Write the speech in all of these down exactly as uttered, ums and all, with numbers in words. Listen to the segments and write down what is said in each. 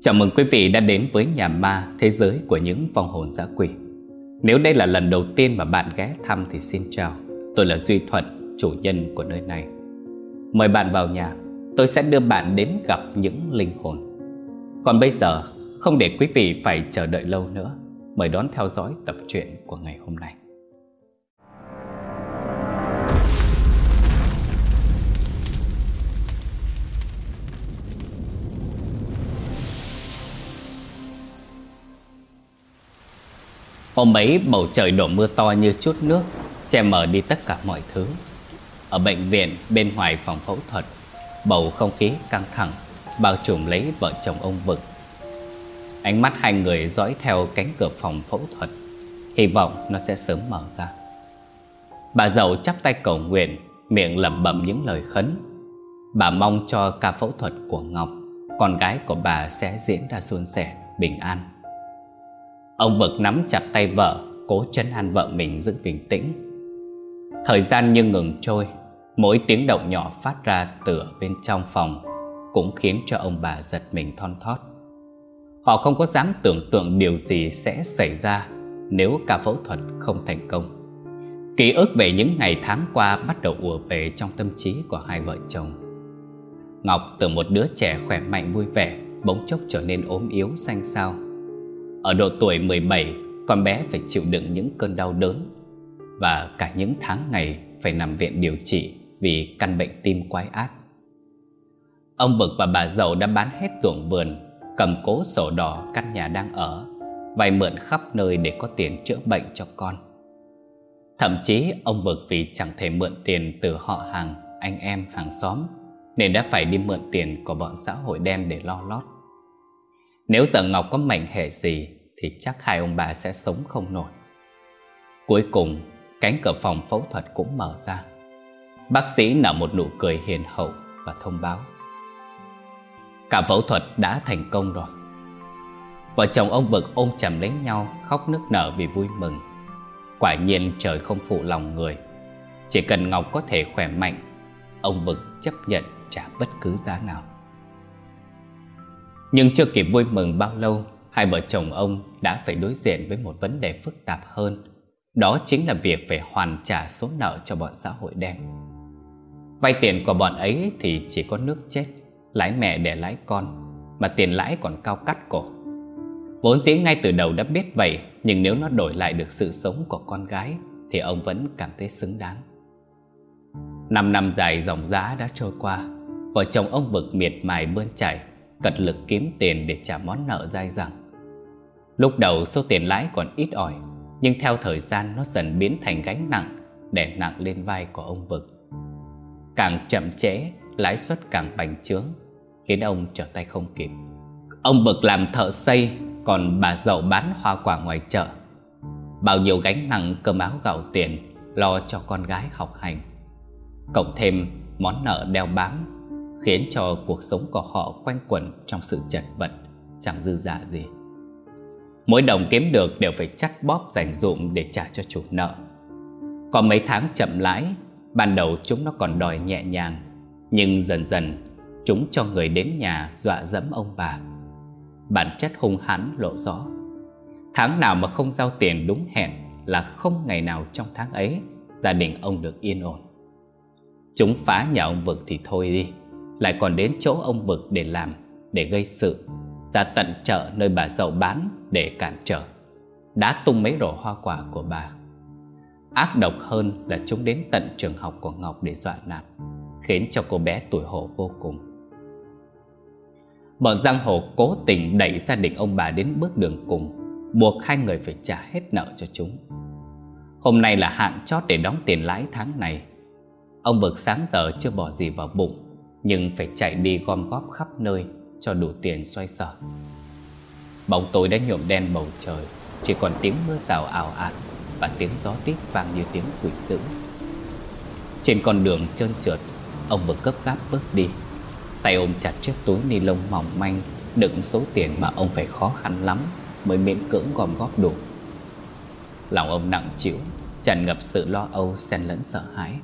Chào mừng quý vị đã đến với nhà ma, thế giới của những vong hồn dã quỷ. Nếu đây là lần đầu tiên mà bạn ghé thăm thì xin chào. Tôi là Duy Thuận, chủ nhân của nơi này. Mời bạn vào nhà, tôi sẽ đưa bạn đến gặp những linh hồn. Còn bây giờ, không để quý vị phải chờ đợi lâu nữa, mời đón theo dõi tập truyện của ngày hôm nay. Hôm ấy bầu trời đổ mưa to như chút nước, che mờ đi tất cả mọi thứ. Ở bệnh viện bên ngoài phòng phẫu thuật, bầu không khí căng thẳng bao trùm lấy vợ chồng ông Vực. Ánh mắt hai người dõi theo cánh cửa phòng phẫu thuật, hy vọng nó sẽ sớm mở ra. Bà dậu chắp tay cầu nguyện, miệng lẩm bẩm những lời khấn. Bà mong cho ca phẫu thuật của Ngọc, con gái của bà, sẽ diễn ra suôn sẻ, bình an. Ông Vực nắm chặt tay vợ, cố trấn an vợ mình giữ bình tĩnh. Thời gian như ngừng trôi, mỗi tiếng động nhỏ phát ra từ bên trong phòng cũng khiến cho ông bà giật mình thon thót. Họ không có dám tưởng tượng điều gì sẽ xảy ra nếu ca phẫu thuật không thành công. Ký ức về những ngày tháng qua bắt đầu ùa về trong tâm trí của hai vợ chồng. Ngọc từ một đứa trẻ khỏe mạnh vui vẻ bỗng chốc trở nên ốm yếu xanh xao. Ở độ tuổi mười bảy, con bé phải chịu đựng những cơn đau đớn và cả những tháng ngày phải nằm viện điều trị vì căn bệnh tim quái ác. Ông Vực và bà dậu đã bán hết ruộng vườn, cầm cố sổ đỏ căn nhà đang ở, vay mượn khắp nơi để có tiền chữa bệnh cho con. Thậm chí ông Vực vì chẳng thể mượn tiền từ họ hàng, anh em, hàng xóm, nên đã phải đi mượn tiền của bọn xã hội đen để lo lót. Nếu giờ Ngọc có mệnh hệ gì thì chắc hai ông bà sẽ sống không nổi. Cuối cùng, cánh cửa phòng phẫu thuật cũng mở ra. Bác sĩ nở một nụ cười hiền hậu và thông báo: cả phẫu thuật đã thành công rồi. Vợ chồng ông Vực ôm chầm lấy nhau, khóc nức nở vì vui mừng. Quả nhiên trời không phụ lòng người. Chỉ cần Ngọc có thể khỏe mạnh, ông Vực chấp nhận trả bất cứ giá nào. Nhưng chưa kịp vui mừng bao lâu, hai vợ chồng ông đã phải đối diện với một vấn đề phức tạp hơn. Đó chính là việc phải hoàn trả số nợ cho bọn xã hội đen. Vay tiền của bọn ấy thì chỉ có nước chết, lái mẹ để lái con, mà tiền lãi còn cao cắt cổ. Vốn dĩ ngay từ đầu đã biết vậy, nhưng nếu nó đổi lại được sự sống của con gái thì ông vẫn cảm thấy xứng đáng. Năm năm dài dòng dã đã trôi qua, vợ chồng ông Vực miệt mài bươn chải, cật lực kiếm tiền để trả món nợ dai dẳng. Lúc đầu số tiền lãi còn ít ỏi, nhưng theo thời gian nó dần biến thành gánh nặng, đè nặng lên vai của ông Vực. Càng chậm trễ, lãi suất càng bành trướng, khiến ông trở tay không kịp. Ông Vực làm thợ xây, còn bà dậu bán hoa quả ngoài chợ. Bao nhiêu gánh nặng cơm áo gạo tiền lo cho con gái học hành, cộng thêm món nợ đeo bám, khiến cho cuộc sống của họ quanh quẩn trong sự chật vật, chẳng dư dả gì. Mỗi đồng kiếm được đều phải chắt bóp dành dụm để trả cho chủ nợ. Có mấy tháng chậm lãi, ban đầu chúng nó còn đòi nhẹ nhàng, nhưng dần dần chúng cho người đến nhà dọa dẫm ông bà. Bản chất hung hãn lộ rõ. Tháng nào mà không giao tiền đúng hẹn là không ngày nào trong tháng ấy gia đình ông được yên ổn. Chúng phá nhà ông Vực thì thôi đi, lại còn đến chỗ ông Vực để làm, để gây sự, ra tận chợ nơi bà dậu bán để cản trở, đá tung mấy rổ hoa quả của bà. Ác độc hơn là chúng đến tận trường học của Ngọc để dọa nạt, khiến cho cô bé tủi hổ vô cùng. Bọn giang hồ cố tình đẩy gia đình ông bà đến bước đường cùng, buộc hai người phải trả hết nợ cho chúng. Hôm nay là hạn chót để đóng tiền lãi tháng này. Ông Vực sáng giờ chưa bỏ gì vào bụng, nhưng phải chạy đi gom góp khắp nơi cho đủ tiền xoay sở. Bóng tối đã nhuộm đen bầu trời, chỉ còn tiếng mưa rào ào ạt và tiếng gió rít vang như tiếng quỷ dữ. Trên con đường trơn trượt, ông Vực gấp gáp bước đi, tay ôm chặt chiếc túi ni lông mỏng manh đựng số tiền mà ông phải khó khăn lắm mới miễn cưỡng gom góp đủ. Lòng ông nặng trĩu, tràn ngập sự lo âu xen lẫn sợ hãi.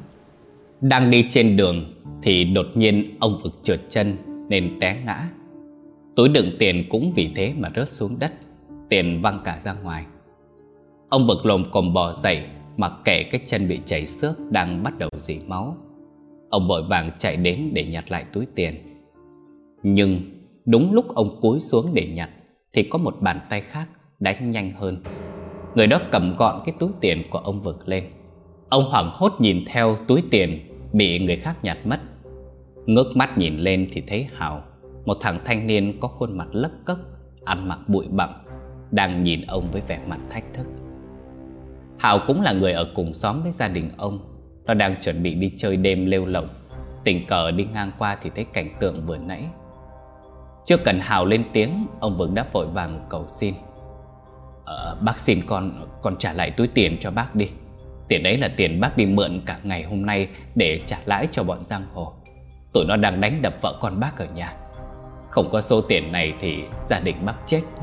Đang đi trên đường thì đột nhiên ông Vực trượt chân nên té ngã. Túi đựng tiền cũng vì thế mà rớt xuống đất, tiền văng cả ra ngoài. Ông Vực lồm cồm bò dậy, mặc kệ cái chân bị chảy xước đang bắt đầu rỉ máu. Ông vội vàng chạy đến để nhặt lại túi tiền. Nhưng đúng lúc ông cúi xuống để nhặt thì có một bàn tay khác đánh nhanh hơn. Người đó cầm gọn cái túi tiền của ông Vực lên. Ông hoảng hốt nhìn theo túi tiền bị người khác nhặt mất. Ngước mắt nhìn lên thì thấy Hào, một thằng thanh niên có khuôn mặt lấc cấc, ăn mặc bụi bặm, đang nhìn ông với vẻ mặt thách thức. Hào cũng là người ở cùng xóm với gia đình ông. Nó đang chuẩn bị đi chơi đêm lêu lổng, tình cờ đi ngang qua thì thấy cảnh tượng vừa nãy. Chưa cần Hào lên tiếng, ông Vực đã vội vàng cầu xin. ờ, Bác xin con, con trả lại túi tiền cho bác đi. Tiền đấy là tiền bác đi mượn cả ngày hôm nay để trả lãi cho bọn giang hồ. Tụi nó đang đánh đập vợ con bác ở nhà. Không có số tiền này thì gia đình bác chết mất.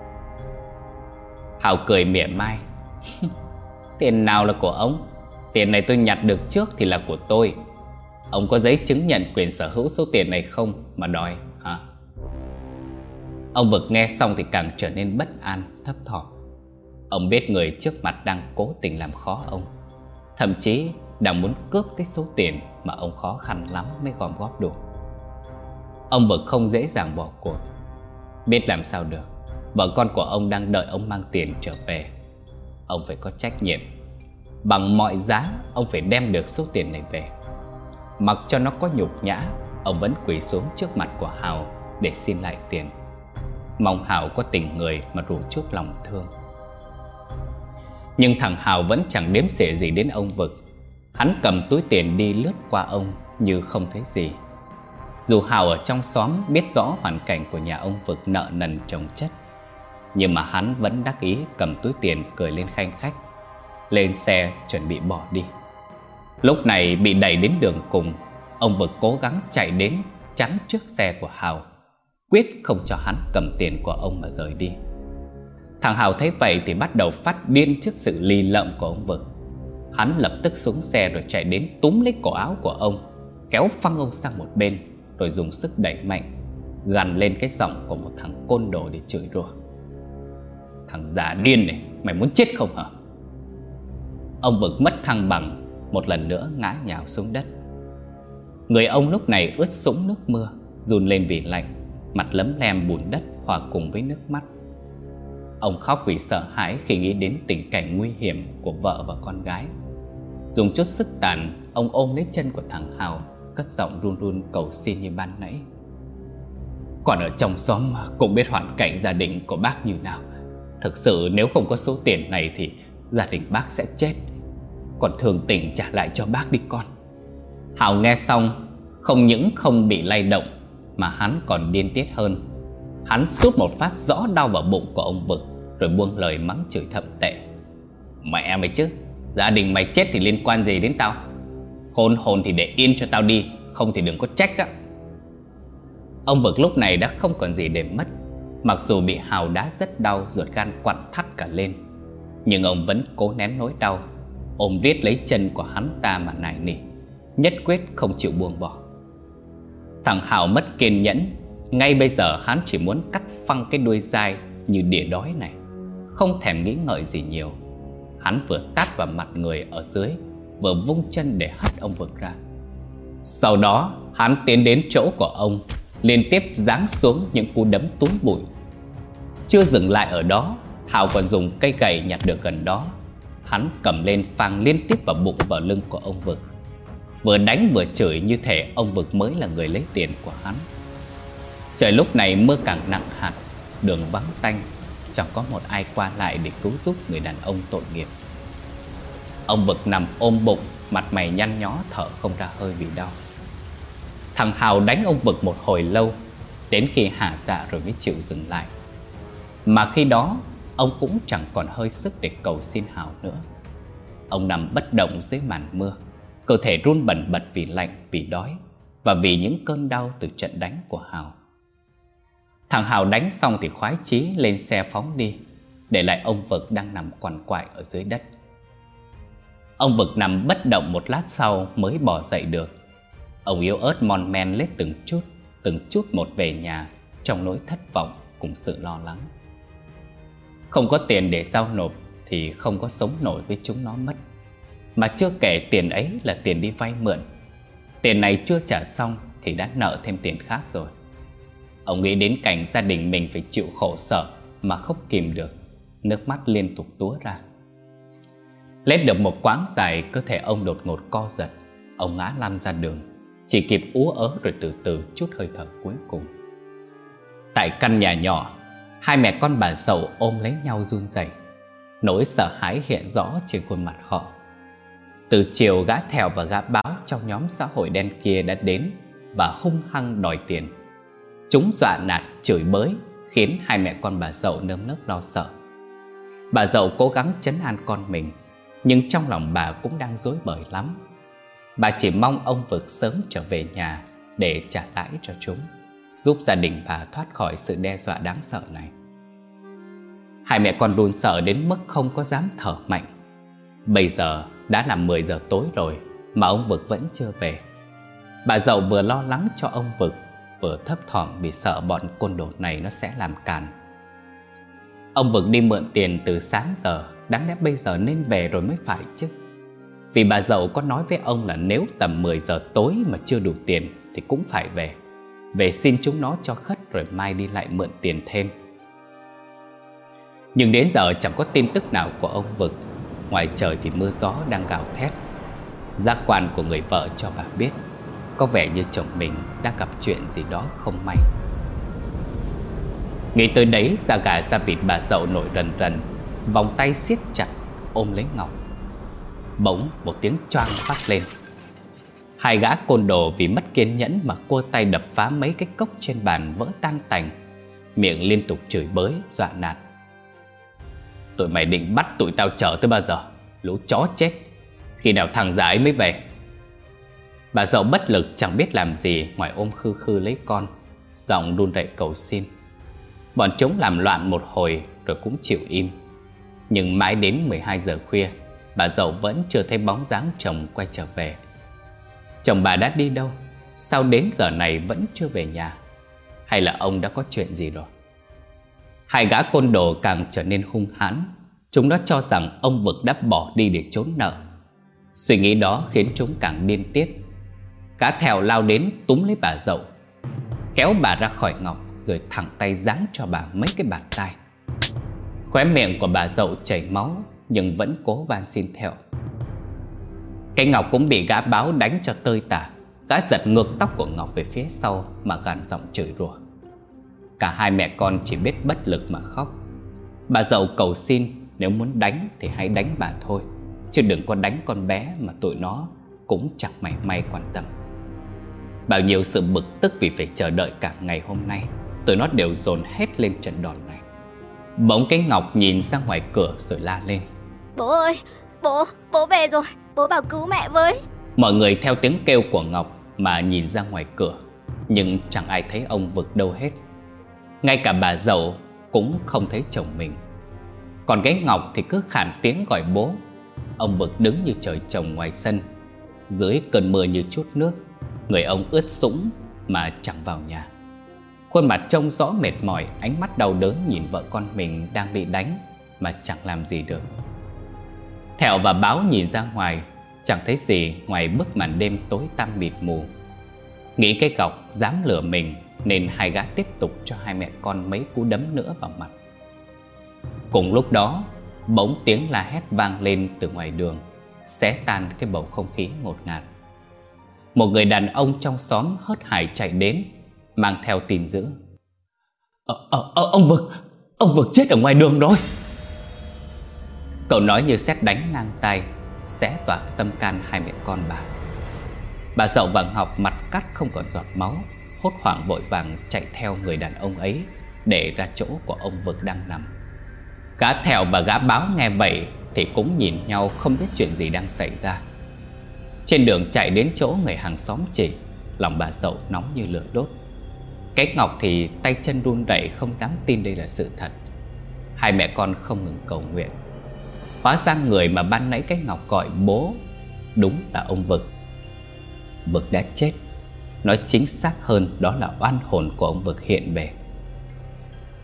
Hào cười mỉa mai. Tiền nào là của ông? Tiền này tôi nhặt được trước thì là của tôi. Ông có giấy chứng nhận quyền sở hữu số tiền này không mà đòi hả? Ông Vực nghe xong thì càng trở nên bất an, thấp thỏm. Ông biết người trước mặt đang cố tình làm khó ông, thậm chí đang muốn cướp cái số tiền mà ông khó khăn lắm mới gom góp đủ. Ông Vực không dễ dàng bỏ cuộc. Biết làm sao được, vợ con của ông đang đợi ông mang tiền trở về. Ông phải có trách nhiệm. Bằng mọi giá ông phải đem được số tiền này về. Mặc cho nó có nhục nhã, ông vẫn quỳ xuống trước mặt của Hào để xin lại tiền, mong Hào có tình người mà rủ chút lòng thương. Nhưng thằng Hào vẫn chẳng đếm xỉa gì đến ông Vực. Hắn cầm túi tiền đi lướt qua ông như không thấy gì. Dù Hào ở trong xóm biết rõ hoàn cảnh của nhà ông Vực nợ nần chồng chất, nhưng mà hắn vẫn đắc ý cầm túi tiền cười lên khanh khách, lên xe chuẩn bị bỏ đi. Lúc này bị đẩy đến đường cùng, ông Vực cố gắng chạy đến chắn trước xe của Hào, quyết không cho hắn cầm tiền của ông mà rời đi. Thằng Hào thấy vậy thì bắt đầu phát điên trước sự lì lợm của ông Vực. Hắn lập tức xuống xe rồi chạy đến túm lấy cổ áo của ông, kéo phăng ông sang một bên, rồi dùng sức đẩy mạnh, gằn lên cái giọng của một thằng côn đồ để chửi rủa. Thằng già điên này, mày muốn chết không hả? Ông Vực mất thăng bằng, một lần nữa ngã nhào xuống đất. Người ông lúc này ướt sũng nước mưa, run lên vì lạnh, mặt lấm lem bùn đất hòa cùng với nước mắt. Ông khóc vì sợ hãi khi nghĩ đến tình cảnh nguy hiểm của vợ và con gái. Dùng chút sức tàn, ông ôm lấy chân của thằng Hào, cất giọng run run cầu xin như ban nãy. Còn ở trong xóm cũng biết hoàn cảnh gia đình của bác như nào. Thực sự nếu không có số tiền này thì gia đình bác sẽ chết. Còn thường tình trả lại cho bác đi con. Hào nghe xong, không những không bị lay động mà hắn còn điên tiết hơn. Hắn sút một phát rõ đau vào bụng của ông Vực, rồi buông lời mắng chửi thậm tệ. Mẹ mày chứ, gia đình mày chết thì liên quan gì đến tao? Khôn hồn thì để yên cho tao đi, không thì đừng có trách đó. Ông Vực lúc này đã không còn gì để mất. Mặc dù bị Hào đá rất đau, ruột gan quặn thắt cả lên, nhưng ông vẫn cố nén nỗi đau, ôm riết lấy chân của hắn ta mà nài nỉ, nhất quyết không chịu buông bỏ. Thằng Hào mất kiên nhẫn. Ngay bây giờ hắn chỉ muốn cắt phăng cái đuôi dai như đỉa đói này, không thèm nghĩ ngợi gì nhiều. Hắn vừa tát vào mặt người ở dưới, vừa vung chân để hất ông Vực ra. Sau đó hắn tiến đến chỗ của ông, liên tiếp giáng xuống những cú đấm túi bụi. Chưa dừng lại ở đó, Hào còn dùng cây gậy nhặt được gần đó. Hắn cầm lên phang liên tiếp vào bụng vào lưng của ông Vực, vừa đánh vừa chửi như thể ông Vực mới là người lấy tiền của hắn. Trời lúc này mưa càng nặng hạt, đường vắng tanh, chẳng có một ai qua lại để cứu giúp người đàn ông tội nghiệp. Ông Vực nằm ôm bụng, mặt mày nhăn nhó, thở không ra hơi vì đau. Thằng Hào đánh ông Vực một hồi lâu, đến khi hả dạ rồi mới chịu dừng lại. Mà khi đó ông cũng chẳng còn hơi sức để cầu xin Hào nữa. Ông nằm bất động dưới màn mưa, cơ thể run bần bật vì lạnh, vì đói và vì những cơn đau từ trận đánh của Hào. Thằng Hào đánh xong thì khoái chí lên xe phóng đi, để lại ông Vực đang nằm quằn quại ở dưới đất. Ông Vực nằm bất động một lát sau mới bò dậy được. Ông yếu ớt mon men lết từng chút, từng chút một về nhà, trong nỗi thất vọng cùng sự lo lắng. Không có tiền để giao nộp thì không có sống nổi với chúng nó mất. Mà chưa kể tiền ấy là tiền đi vay mượn. Tiền này chưa trả xong thì đã nợ thêm tiền khác rồi. Ông nghĩ đến cảnh gia đình mình phải chịu khổ sở mà không kìm được, nước mắt liên tục túa ra. Lết được một quãng dài, cơ thể ông đột ngột co giật. Ông ngã lăn ra đường, chỉ kịp ú ớ rồi từ từ chút hơi thở cuối cùng. Tại căn nhà nhỏ, hai mẹ con bà Dậu ôm lấy nhau run rẩy. Nỗi sợ hãi hiện rõ trên khuôn mặt họ. Từ chiều, gã Thèo và gã Báo trong nhóm xã hội đen kia đã đến và hung hăng đòi tiền. Chúng dọa nạt, chửi bới, khiến hai mẹ con bà Dậu nơm nớp lo sợ. Bà Dậu cố gắng trấn an con mình, nhưng trong lòng bà cũng đang rối bời lắm. Bà chỉ mong ông Vực sớm trở về nhà để trả lãi cho chúng, giúp gia đình bà thoát khỏi sự đe dọa đáng sợ này. Hai mẹ con run sợ đến mức không có dám thở mạnh. Bây giờ đã là mười giờ tối rồi mà ông Vực vẫn chưa về. Bà Dậu vừa lo lắng cho ông Vực, vừa thấp thỏm vì sợ bọn côn đồ này nó sẽ làm càn. Ông Vực đi mượn tiền từ sáng giờ, đáng lẽ bây giờ nên về rồi mới phải chứ. Vì bà Dậu có nói với ông là nếu tầm mười giờ tối mà chưa đủ tiền thì cũng phải về. Về xin chúng nó cho khất rồi mai đi lại mượn tiền thêm. Nhưng đến giờ chẳng có tin tức nào của ông Vực. Ngoài trời thì mưa gió đang gào thét. Giác quan của người vợ cho bà biết có vẻ như chồng mình đã gặp chuyện gì đó không may. Nghĩ tới đấy, da gà da vịt bà Dậu nổi rần rần, vòng tay siết chặt ôm lấy Ngọc. Bỗng một tiếng choang phát lên. Hai gã côn đồ vì mất kiên nhẫn mà cua tay đập phá mấy cái cốc trên bàn vỡ tan tành, miệng liên tục chửi bới, dọa nạt. Tụi mày định bắt tụi tao chở tới bao giờ? Lũ chó chết! Khi nào thằng già ấy mới về? Bà Dậu bất lực chẳng biết làm gì ngoài ôm khư khư lấy con, giọng run rẩy cầu xin. Bọn chúng làm loạn một hồi rồi cũng chịu im. Nhưng mãi đến mười hai giờ khuya, bà Dậu vẫn chưa thấy bóng dáng chồng quay trở về. Chồng bà đã đi đâu? Sao đến giờ này vẫn chưa về nhà? Hay là ông đã có chuyện gì rồi? Hai gã côn đồ càng trở nên hung hãn. Chúng nó cho rằng ông Vực đã bỏ đi để trốn nợ. Suy nghĩ đó khiến chúng càng điên tiết. Gã Thèo lao đến túm lấy bà Dậu, kéo bà ra khỏi Ngọc rồi thẳng tay giáng cho bà mấy cái bạt tai. Khóe miệng của bà Dậu chảy máu nhưng vẫn cố van xin theo. Cái Ngọc cũng bị gã Báo đánh cho tơi tả. Gã giật ngược tóc của Ngọc về phía sau mà gằn giọng chửi rủa. Cả hai mẹ con chỉ biết bất lực mà khóc. Bà Dậu cầu xin nếu muốn đánh thì hãy đánh bà thôi, chứ đừng có đánh con bé mà tụi nó cũng chẳng mảy may quan tâm. Bao nhiêu sự bực tức vì phải chờ đợi cả ngày hôm nay, tụi nó đều dồn hết lên trận đòn này. Bỗng cái Ngọc nhìn ra ngoài cửa rồi la lên. Bố ơi, bố, bố về rồi, bố vào cứu mẹ với. Mọi người theo tiếng kêu của Ngọc mà nhìn ra ngoài cửa, nhưng chẳng ai thấy ông Vực đâu hết. Ngay cả bà Dậu cũng không thấy chồng mình. Còn cái Ngọc thì cứ khản tiếng gọi bố. Ông Vực đứng như trời trồng ngoài sân, dưới cơn mưa như chút nước. Người ông ướt sũng mà chẳng vào nhà. Khuôn mặt trông rõ mệt mỏi, ánh mắt đau đớn nhìn vợ con mình đang bị đánh mà chẳng làm gì được. Thèo và Báo nhìn ra ngoài, chẳng thấy gì ngoài bức màn đêm tối tăm mịt mù. Nghĩ cái Ngọc dám lừa mình nên hai gã tiếp tục cho hai mẹ con mấy cú đấm nữa vào mặt. Cùng lúc đó, bỗng tiếng la hét vang lên từ ngoài đường, xé tan cái bầu không khí ngột ngạt. Một người đàn ông trong xóm hớt hải chạy đến, mang theo tin dữ. Ờ, ờ, ờ, ông Vực, ông Vực chết ở ngoài đường rồi. Cậu nói như sét đánh ngang tai, xé toạc tâm can hai mẹ con bà. Bà Dậu và Ngọc mặt cắt không còn giọt máu, hốt hoảng vội vàng chạy theo người đàn ông ấy để ra chỗ của ông Vực đang nằm. Gã Thèo và gã Báo nghe vậy thì cũng nhìn nhau không biết chuyện gì đang xảy ra. Trên đường chạy đến chỗ người hàng xóm chỉ, lòng bà Dậu nóng như lửa đốt. Cái Ngọc thì tay chân run rẩy không dám tin đây là sự thật. Hai mẹ con không ngừng cầu nguyện. Hóa ra người mà ban nãy cái Ngọc gọi bố đúng là ông Vực. Vực đã chết. Nói chính xác hơn đó là oan hồn của ông Vực hiện về.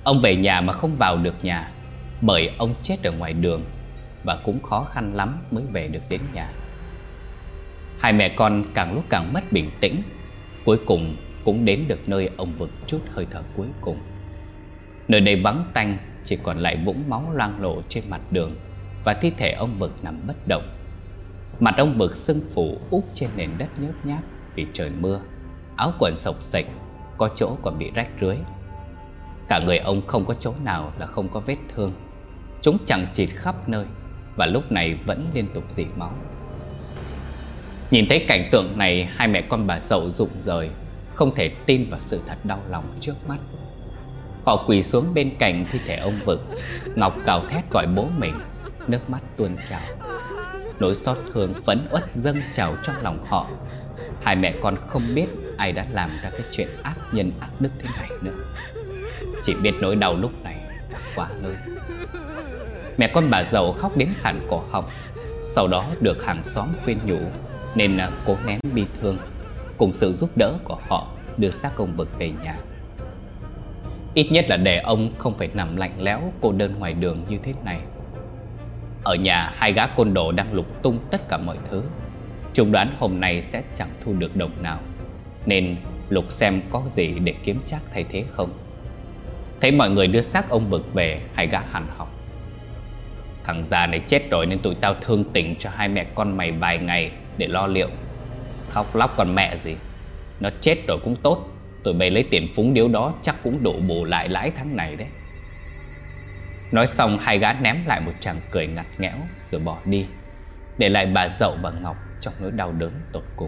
Ông về nhà mà không vào được nhà, bởi ông chết ở ngoài đường, và cũng khó khăn lắm mới về được đến nhà. Hai mẹ con càng lúc càng mất bình tĩnh, cuối cùng cũng đến được nơi ông Vực chút hơi thở cuối cùng. Nơi đây vắng tanh, chỉ còn lại vũng máu loang lổ trên mặt đường, và thi thể ông Vực nằm bất động. Mặt ông Vực sưng phù úp trên nền đất nhớp nháp vì trời mưa, áo quần xộc xệch, có chỗ còn bị rách rưới. Cả người ông không có chỗ nào là không có vết thương, chúng chằng chịt khắp nơi, và lúc này vẫn liên tục rỉ máu. Nhìn thấy cảnh tượng này, hai mẹ con bà Dậu rụng rời, không thể tin vào sự thật đau lòng trước mắt. Họ quỳ xuống bên cạnh thi thể ông Vực. Ngọc gào thét gọi bố mình, nước mắt tuôn trào. Nỗi xót thương phẫn uất dâng trào trong lòng họ. Hai mẹ con không biết ai đã làm ra cái chuyện ác nhân ác đức thế này nữa, chỉ biết nỗi đau lúc này đã quá lớn. Mẹ con bà Dậu khóc đến khản cổ họng. Sau đó được hàng xóm khuyên nhủ nên cố nén bi thương, cùng sự giúp đỡ của họ đưa xác ông Vực về nhà. Ít nhất là để ông không phải nằm lạnh lẽo cô đơn ngoài đường như thế này. Ở nhà, hai gã côn đồ đang lục tung tất cả mọi thứ. Chúng đoán hôm nay sẽ chẳng thu được đồng nào, nên lục xem có gì để kiếm trác thay thế không. Thấy mọi người đưa xác ông Vực về, hai gã hằn học: thằng già này chết rồi nên tụi tao thương tình cho hai mẹ con mày vài ngày để lo liệu. Khóc lóc còn mẹ gì, nó chết rồi cũng tốt. Tụi bay lấy tiền phúng điếu đó chắc cũng đủ bù lại lãi tháng này đấy. Nói xong, hai gã ném lại một tràng cười ngặt nghẽo rồi bỏ đi, để lại bà Dậu và Ngọc trong nỗi đau đớn tột cùng.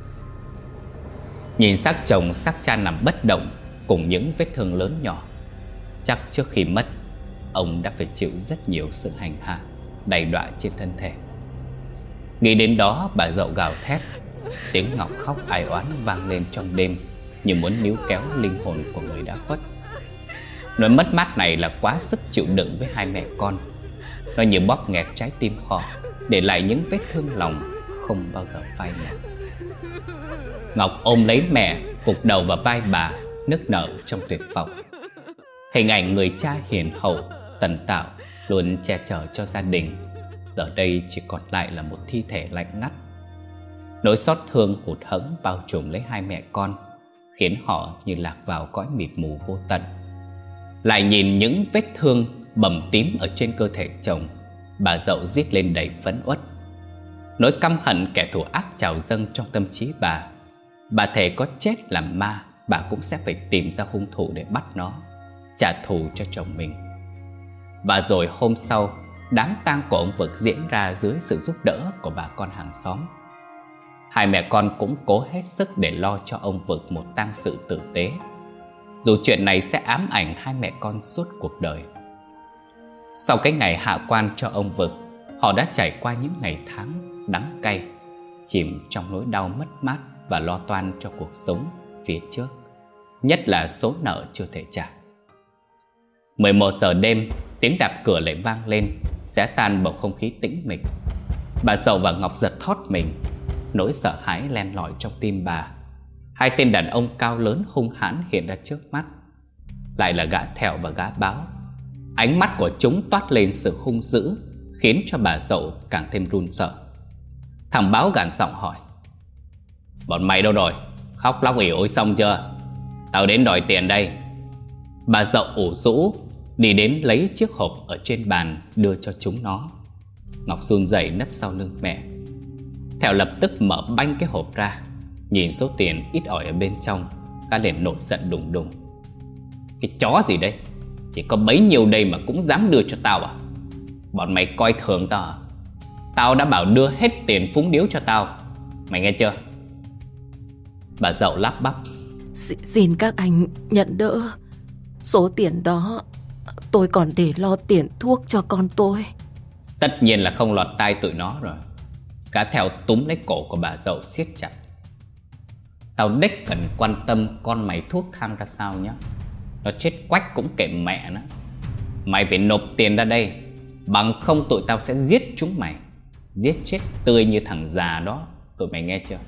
Nhìn xác chồng xác cha nằm bất động cùng những vết thương lớn nhỏ, chắc trước khi mất ông đã phải chịu rất nhiều sự hành hạ đầy đọa trên thân thể. Nghĩ đến đó, bà Dậu gào thét. Tiếng Ngọc khóc ai oán vang lên trong đêm, như muốn níu kéo linh hồn của người đã khuất. Nỗi mất mát này là quá sức chịu đựng với hai mẹ con. Nó như bóp nghẹt trái tim họ, để lại những vết thương lòng không bao giờ phai nhạt. Ngọc ôm lấy mẹ, gục đầu vào vai bà, nức nở trong tuyệt vọng. Hình ảnh người cha hiền hậu, tần tảo, luôn che chở cho gia đình, giờ đây chỉ còn lại là một thi thể lạnh ngắt. Nỗi xót thương hụt hẫng bao trùm lấy hai mẹ con, khiến họ như lạc vào cõi mịt mù vô tận. Lại nhìn những vết thương bầm tím ở trên cơ thể chồng, bà Dậu rít lên đầy phẫn uất. Nỗi căm hận kẻ thù ác trào dâng trong tâm trí bà. Bà thề có chết làm ma, bà cũng sẽ phải tìm ra hung thủ để bắt nó, trả thù cho chồng mình. Và rồi hôm sau, đám tang của ông Vực diễn ra dưới sự giúp đỡ của bà con hàng xóm. Hai mẹ con cũng cố hết sức để lo cho ông Vực một tang sự tử tế, dù chuyện này sẽ ám ảnh hai mẹ con suốt cuộc đời. Sau cái ngày hạ quan cho ông Vực, họ đã trải qua những ngày tháng đắng cay, chìm trong nỗi đau mất mát và lo toan cho cuộc sống phía trước, nhất là số nợ chưa thể trả. mười một giờ đêm, tiếng đạp cửa lại vang lên, xé tan bầu không khí tĩnh mịch. Bà Dậu và Ngọc giật thót mình, nỗi sợ hãi len lỏi trong tim bà. Hai tên đàn ông cao lớn hung hãn hiện ra trước mắt, lại là gã Thẹo và gã Báo. Ánh mắt của chúng toát lên sự hung dữ, khiến cho bà Dậu càng thêm run sợ. Thằng Báo gằn giọng hỏi: bọn mày đâu rồi? Khóc lóc ỉ ôi xong chưa? Tao đến đòi tiền đây. Bà Dậu ủ rũ đi đến lấy chiếc hộp ở trên bàn đưa cho chúng nó. Ngọc run rẩy nấp sau lưng mẹ. Thẹo lập tức mở banh cái hộp ra, nhìn số tiền ít ỏi ở bên trong, gã liền nổi giận đùng đùng: cái chó gì đây? Chỉ có bấy nhiêu đây mà cũng dám đưa cho tao à? Bọn mày coi thường tao à? Tao đã bảo đưa hết tiền phúng điếu cho tao, mày nghe chưa? Bà Dậu lắp bắp: X- Xin các anh nhận đỡ. Số tiền đó tôi còn để lo tiền thuốc cho con tôi. Tất nhiên là không lọt tai tụi nó rồi. Gã Thẹo túm lấy cổ của bà Dậu siết chặt: tao đếch cần quan tâm con mày thuốc thang ra sao nhá. Nó chết quách cũng kệ mẹ nó. Mày phải nộp tiền ra đây, bằng không tụi tao sẽ giết chúng mày, giết chết tươi như thằng già đó, tụi mày nghe chưa?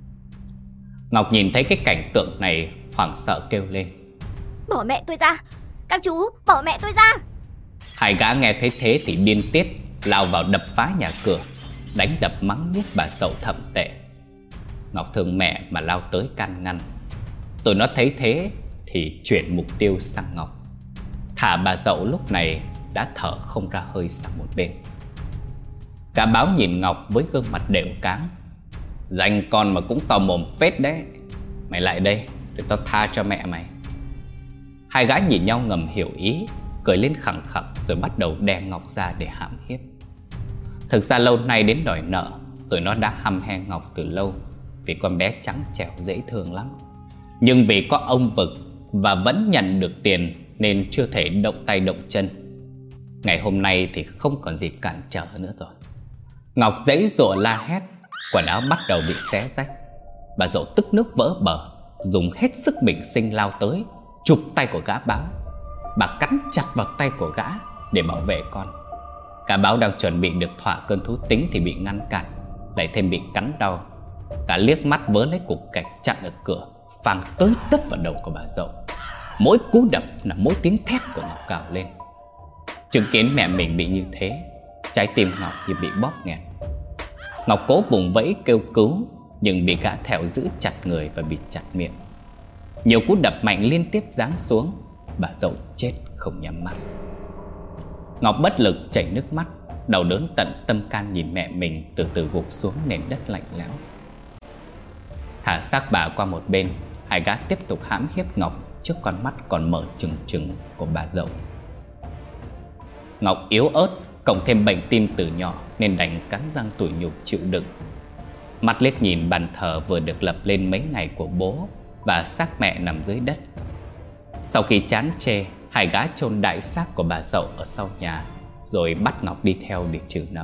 Ngọc nhìn thấy cái cảnh tượng này hoảng sợ kêu lên: Bỏ mẹ tôi ra, Các chú, bỏ mẹ tôi ra. Hai gã nghe thấy thế thì điên tiết, lao vào đập phá nhà cửa, đánh đập mắng nhiếc bà Dậu thậm tệ. Ngọc thương mẹ mà lao tới can ngăn. Tụi nó thấy thế thì chuyển mục tiêu sang Ngọc. Thả bà Dậu lúc này đã thở không ra hơi sang một bên. Cả báo nhìn Ngọc với gương mặt đều cáng. Danh con mà cũng to mồm phết đấy. Mày lại đây để tao tha cho mẹ mày. Hai gái nhìn nhau ngầm hiểu ý, cười lên khẳng khặc rồi bắt đầu đè Ngọc ra để hãm hiếp. Thực ra lâu nay đến đòi nợ, tụi nó đã hăm he Ngọc từ lâu, vì con bé trắng trẻo dễ thương lắm. Nhưng vì có ông Vực và vẫn nhận được tiền nên chưa thể động tay động chân. Ngày hôm nay thì không còn gì cản trở nữa rồi. Ngọc giãy giụa la hét, quần áo bắt đầu bị xé rách. Bà Dậu tức nước vỡ bờ, dùng hết sức bình sinh lao tới, chụp tay của gã báo. Bà cắn chặt vào tay của gã để bảo vệ con. Cả báo đang chuẩn bị được thỏa cơn thú tính thì bị ngăn cản, lại thêm bị cắn đau. Cả liếc mắt vớ lấy cục gạch chặn ở cửa, phang tới tấp vào đầu của bà Dậu. Mỗi cú đập là mỗi tiếng thét của Ngọc gào lên. Chứng kiến mẹ mình bị như thế, trái tim Ngọc như bị bóp nghẹt. Ngọc cố vùng vẫy kêu cứu, nhưng bị gã thẹo giữ chặt người và bịt chặt miệng. Nhiều cú đập mạnh liên tiếp giáng xuống, bà Dậu chết không nhắm mắt. Ngọc bất lực chảy nước mắt, đau đớn tận tâm can nhìn mẹ mình từ từ gục xuống nền đất lạnh lẽo. Thả xác bà qua một bên, hai gã tiếp tục hãm hiếp Ngọc trước con mắt còn mở trừng trừng của bà Dậu. Ngọc yếu ớt, cộng thêm bệnh tim từ nhỏ nên đành cắn răng tủi nhục chịu đựng. Mắt liếc nhìn bàn thờ vừa được lập lên mấy ngày của bố và xác mẹ nằm dưới đất. Sau khi chán chê, hai gã chôn đại xác của bà Dậu ở sau nhà, rồi bắt Ngọc đi theo để trừ nợ.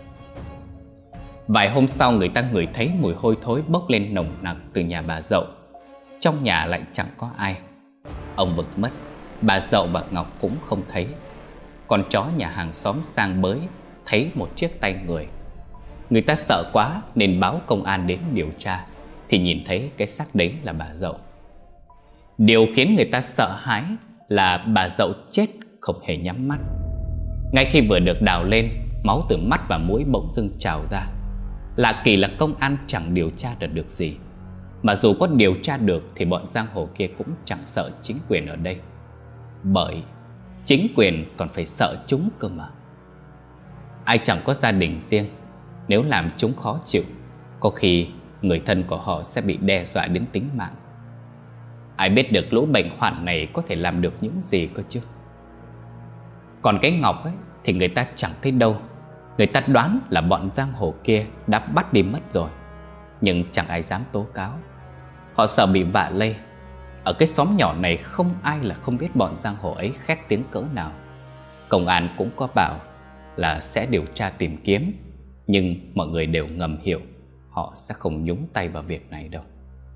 Vài hôm sau, người ta ngửi thấy mùi hôi thối bốc lên nồng nặc từ nhà bà Dậu. Trong nhà lại chẳng có ai. Ông Vực mất, bà Dậu và Ngọc cũng không thấy. Con chó nhà hàng xóm sang bới thấy một chiếc tay người. Người ta sợ quá nên báo công an đến điều tra, thì nhìn thấy cái xác đấy là bà Dậu. Điều khiến người ta sợ hãi là bà Dậu chết không hề nhắm mắt. Ngay khi vừa được đào lên, máu từ mắt và mũi bỗng dưng trào ra. Lạ kỳ là công an chẳng điều tra được được gì. Mà dù có điều tra được thì bọn giang hồ kia cũng chẳng sợ chính quyền ở đây. Bởi chính quyền còn phải sợ chúng cơ mà. Ai chẳng có gia đình riêng, nếu làm chúng khó chịu, có khi người thân của họ sẽ bị đe dọa đến tính mạng. Ai biết được lũ bệnh hoạn này có thể làm được những gì cơ chứ. Còn cái Ngọc ấy thì người ta chẳng thấy đâu. Người ta đoán là bọn giang hồ kia đã bắt đi mất rồi, nhưng chẳng ai dám tố cáo. Họ sợ bị vạ lây. Ở cái xóm nhỏ này không ai là không biết bọn giang hồ ấy khét tiếng cỡ nào. Công an cũng có bảo là sẽ điều tra tìm kiếm, nhưng mọi người đều ngầm hiểu họ sẽ không nhúng tay vào việc này đâu.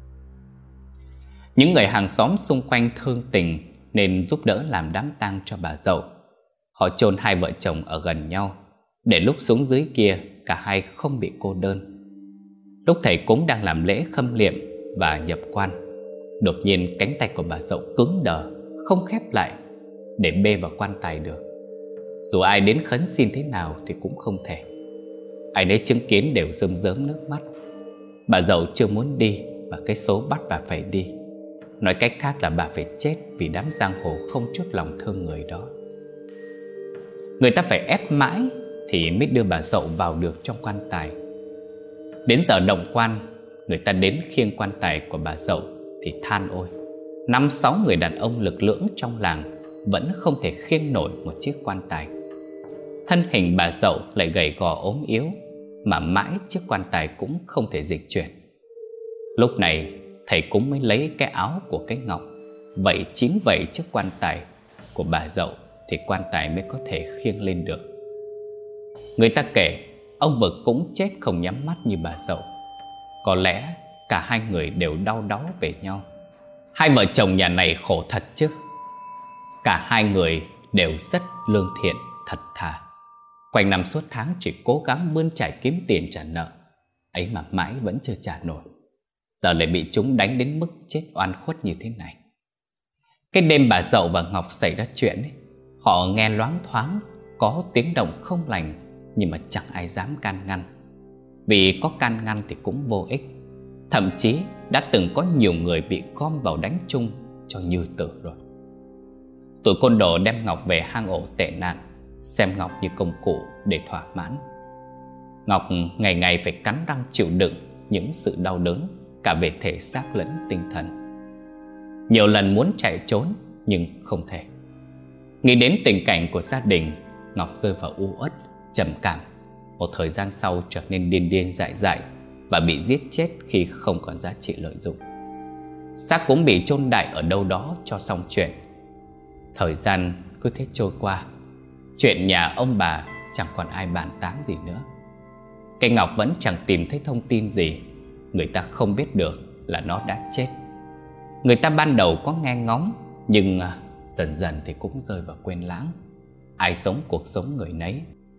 Những người hàng xóm xung quanh thương tình nên giúp đỡ làm đám tang cho bà Dậu. Họ chôn hai vợ chồng ở gần nhau, để lúc xuống dưới kia cả hai không bị cô đơn. Lúc thầy cúng đang làm lễ khâm liệm và nhập quan, đột nhiên cánh tay của bà Dậu cứng đờ, không khép lại để bê vào quan tài được. Dù ai đến khấn xin thế nào thì cũng không thể. Ai nấy chứng kiến đều rơm rớm nước mắt. Bà Dậu chưa muốn đi và cái số bắt bà phải đi. Nói cách khác là bà phải chết vì đám giang hồ không chút lòng thương người đó. Người ta phải ép mãi thì mới đưa bà Dậu vào được trong quan tài. Đến giờ động quan, người ta đến khiêng quan tài của bà Dậu thì than ôi, năm sáu người đàn ông lực lưỡng trong làng vẫn không thể khiêng nổi một chiếc quan tài. Thân hình bà Dậu lại gầy gò ốm yếu, mà mãi chiếc quan tài cũng không thể dịch chuyển. Lúc này thầy cúng mới lấy cái áo của cái Ngọc, vậy chính vậy chiếc quan tài của bà Dậu thì quan tài mới có thể khiêng lên được. Người ta kể ông Vực cũng chết không nhắm mắt như bà Dậu. Có lẽ cả hai người đều đau đáu về nhau. Hai vợ chồng nhà này khổ thật chứ. Cả hai người đều rất lương thiện, thật thà. Quanh năm suốt tháng chỉ cố gắng bươn chải kiếm tiền trả nợ, ấy mà mãi vẫn chưa trả nổi. Giờ lại bị chúng đánh đến mức chết oan khuất như thế này. Cái đêm bà Dậu và Ngọc xảy ra chuyện ấy, họ nghe loáng thoáng có tiếng động không lành, nhưng mà chẳng ai dám can ngăn. Vì có can ngăn thì cũng vô ích. Thậm chí đã từng có nhiều người bị gom vào đánh chung cho như tử rồi. Tụi côn đồ đem Ngọc về hang ổ tệ nạn, xem Ngọc như công cụ để thỏa mãn. Ngọc ngày ngày phải cắn răng chịu đựng những sự đau đớn cả về thể xác lẫn tinh thần. Nhiều lần muốn chạy trốn nhưng không thể. Nghĩ đến tình cảnh của gia đình, Ngọc rơi vào u uất, trầm cảm. Một thời gian sau trở nên điên điên dại dại và bị giết chết khi không còn giá trị lợi dụng. Xác cũng bị chôn đại ở đâu đó cho xong chuyện. Thời gian cứ thế trôi qua. Chuyện nhà ông bà chẳng còn ai bàn tán gì nữa. Cái Ngọc vẫn chẳng tìm thấy thông tin gì. Người ta không biết được là nó đã chết. Người ta ban đầu có nghe ngóng, nhưng dần dần thì cũng rơi vào quên lãng. Ai sống cuộc sống người nấy.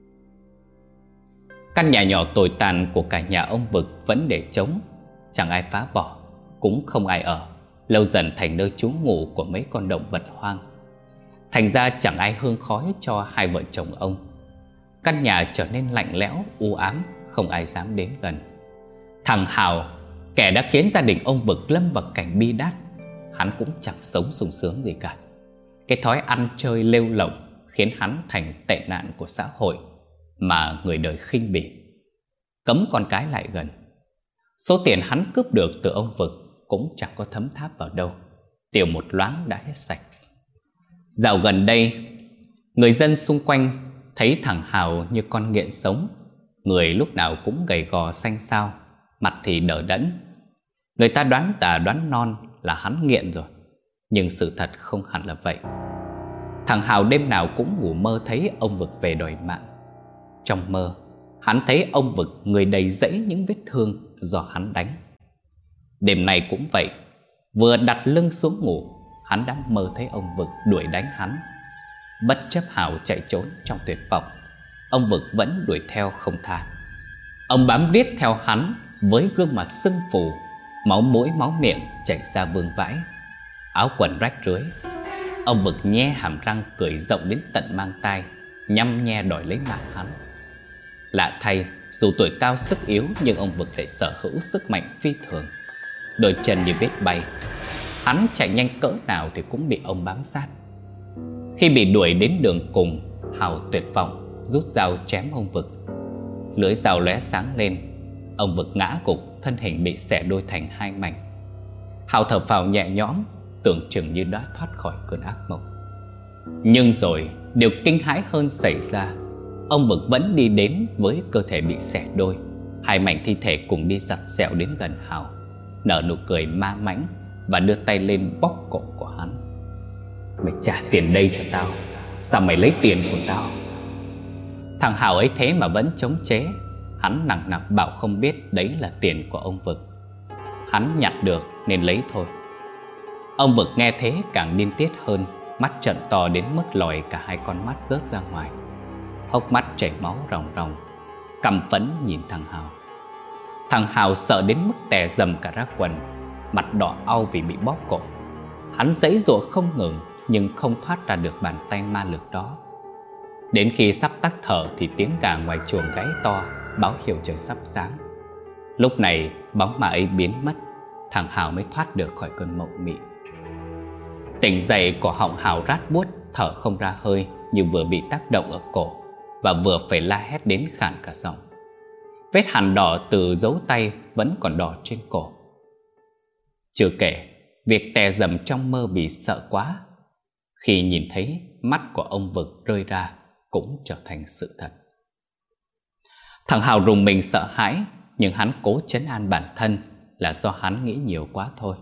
Căn nhà nhỏ tồi tàn của cả nhà ông Vực vẫn để trống, chẳng ai phá bỏ, cũng không ai ở. Lâu dần thành nơi trú ngụ của mấy con động vật hoang. Thành ra chẳng ai hương khói cho hai vợ chồng ông. Căn nhà trở nên lạnh lẽo, u ám, không ai dám đến gần. Thằng Hào, kẻ đã khiến gia đình ông Vực lâm vào cảnh bi đát, hắn cũng chẳng sống sung sướng gì cả. Cái thói ăn chơi lêu lỏng khiến hắn thành tệ nạn của xã hội mà người đời khinh bỉ, cấm con cái lại gần. Số tiền hắn cướp được từ ông Vực cũng chẳng có thấm tháp vào đâu, tiêu một loáng đã hết sạch. Dạo gần đây, người dân xung quanh thấy thằng Hào như con nghiện sống. Người lúc nào cũng gầy gò xanh xao, mặt thì đờ đẫn. Người ta đoán già đoán non là hắn nghiện rồi, nhưng sự thật không hẳn là vậy. Thằng Hào đêm nào cũng ngủ mơ thấy ông Vực về đòi mạng. Trong mơ, hắn thấy ông Vực người đầy rẫy những vết thương do hắn đánh. Đêm nay cũng vậy, vừa đặt lưng xuống ngủ, hắn đã mơ thấy ông Vực đuổi đánh hắn. Bất chấp Hào chạy trốn trong tuyệt vọng, ông Vực vẫn đuổi theo không tha. Ông bám riết theo hắn với gương mặt sưng phù, máu mũi máu miệng chảy ra vương vãi, áo quần rách rưới. Ông Vực nhe hàm răng cười rộng đến tận mang tai, nhăm nhe đòi lấy mạng hắn. Lạ thay, dù tuổi cao sức yếu nhưng ông Vực lại sở hữu sức mạnh phi thường. Đôi chân như biết bay, hắn chạy nhanh cỡ nào thì cũng bị ông bám sát. Khi bị đuổi đến đường cùng, Hào tuyệt vọng rút dao chém ông Vực. Lưỡi dao lóe sáng lên, ông Vực ngã gục, thân hình bị xẻ đôi thành hai mảnh. Hào thở phào nhẹ nhõm, tưởng chừng như đã thoát khỏi cơn ác mộng. Nhưng rồi điều kinh hãi hơn xảy ra. Ông Vực vẫn đi đến với cơ thể bị xẻ đôi, hai mảnh thi thể cùng đi giặt xẹo đến gần Hào, nở nụ cười ma mãnh và đưa tay lên bóp cổ của hắn. Mày trả tiền đây cho tao, sao mày lấy tiền của tao? Thằng Hào ấy thế mà vẫn chống chế. Hắn nặng nặc bảo không biết đấy là tiền của ông Vực. Hắn nhặt được nên lấy thôi. Ông Vực nghe thế càng điên tiết hơn, mắt trợn to đến mức lòi cả hai con mắt rớt ra ngoài, hốc mắt chảy máu ròng ròng, căm phẫn nhìn thằng Hào. Thằng Hào sợ đến mức tè dầm cả ra quần, mặt đỏ au vì bị bóp cổ. Hắn giãy giụa không ngừng nhưng không thoát ra được bàn tay ma lực đó. Đến khi sắp tắc thở thì tiếng gà ngoài chuồng gáy to, báo hiệu trời sắp sáng. Lúc này bóng ma ấy biến mất, thằng Hào mới thoát được khỏi cơn mộng mị. Tỉnh dậy, cổ họng Hào rát buốt, thở không ra hơi như vừa bị tác động ở cổ, và vừa phải la hét đến khản cả giọng. Vết hằn đỏ từ dấu tay vẫn còn đỏ trên cổ. Chưa kể, việc tè dầm trong mơ bị sợ quá, khi nhìn thấy mắt của ông Vực rơi ra cũng trở thành sự thật. Thằng Hào rùng mình sợ hãi, nhưng hắn cố trấn an bản thân là do hắn nghĩ nhiều quá thôi.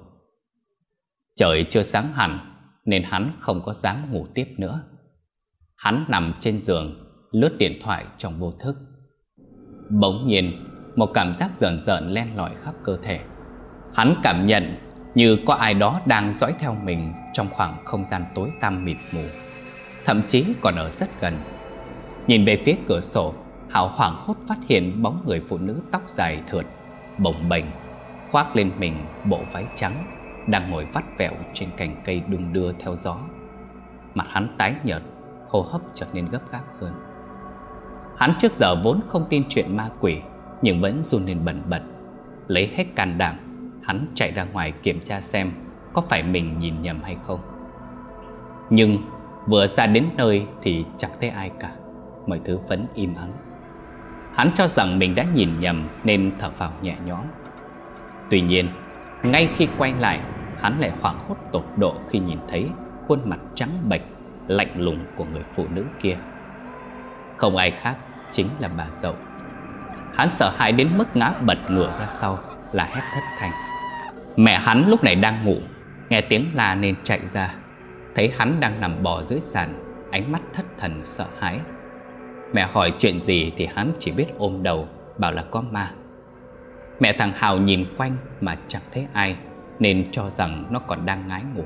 Trời chưa sáng hẳn nên hắn không có dám ngủ tiếp nữa. Hắn nằm trên giường lướt điện thoại trong vô thức. Bỗng nhiên một cảm giác rờn rợn len lỏi khắp cơ thể. Hắn cảm nhận như có ai đó đang dõi theo mình trong khoảng không gian tối tăm mịt mù, thậm chí còn ở rất gần. Nhìn về phía cửa sổ, Hào hoảng hốt phát hiện bóng người phụ nữ tóc dài thượt, bồng bềnh, khoác lên mình bộ váy trắng, đang ngồi vắt vẹo trên cành cây đung đưa theo gió. Mặt hắn tái nhợt, hô hấp trở nên gấp gáp hơn. Hắn trước giờ vốn không tin chuyện ma quỷ, nhưng vẫn run lên bần bật. Lấy hết can đảm, hắn chạy ra ngoài kiểm tra xem có phải mình nhìn nhầm hay không. Nhưng vừa ra đến nơi thì chẳng thấy ai cả. Mọi thứ vẫn im ắng. Hắn cho rằng mình đã nhìn nhầm nên thở phào nhẹ nhõm. Tuy nhiên, ngay khi quay lại, hắn lại hoảng hốt tột độ khi nhìn thấy khuôn mặt trắng bệch, lạnh lùng của người phụ nữ kia. Không ai khác chính là bà Dậu. Hắn sợ hãi đến mức ngã bật ngửa ra sau, là hét thất thanh. Mẹ hắn lúc này đang ngủ, nghe tiếng la nên chạy ra. Thấy hắn đang nằm bò dưới sàn, ánh mắt thất thần sợ hãi. Mẹ hỏi chuyện gì thì hắn chỉ biết ôm đầu, bảo là có ma. Mẹ thằng Hào nhìn quanh mà chẳng thấy ai, nên cho rằng nó còn đang ngái ngủ.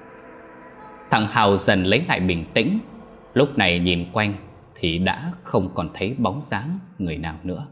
Thằng Hào dần lấy lại bình tĩnh. Lúc này nhìn quanh thì đã không còn thấy bóng dáng người nào nữa.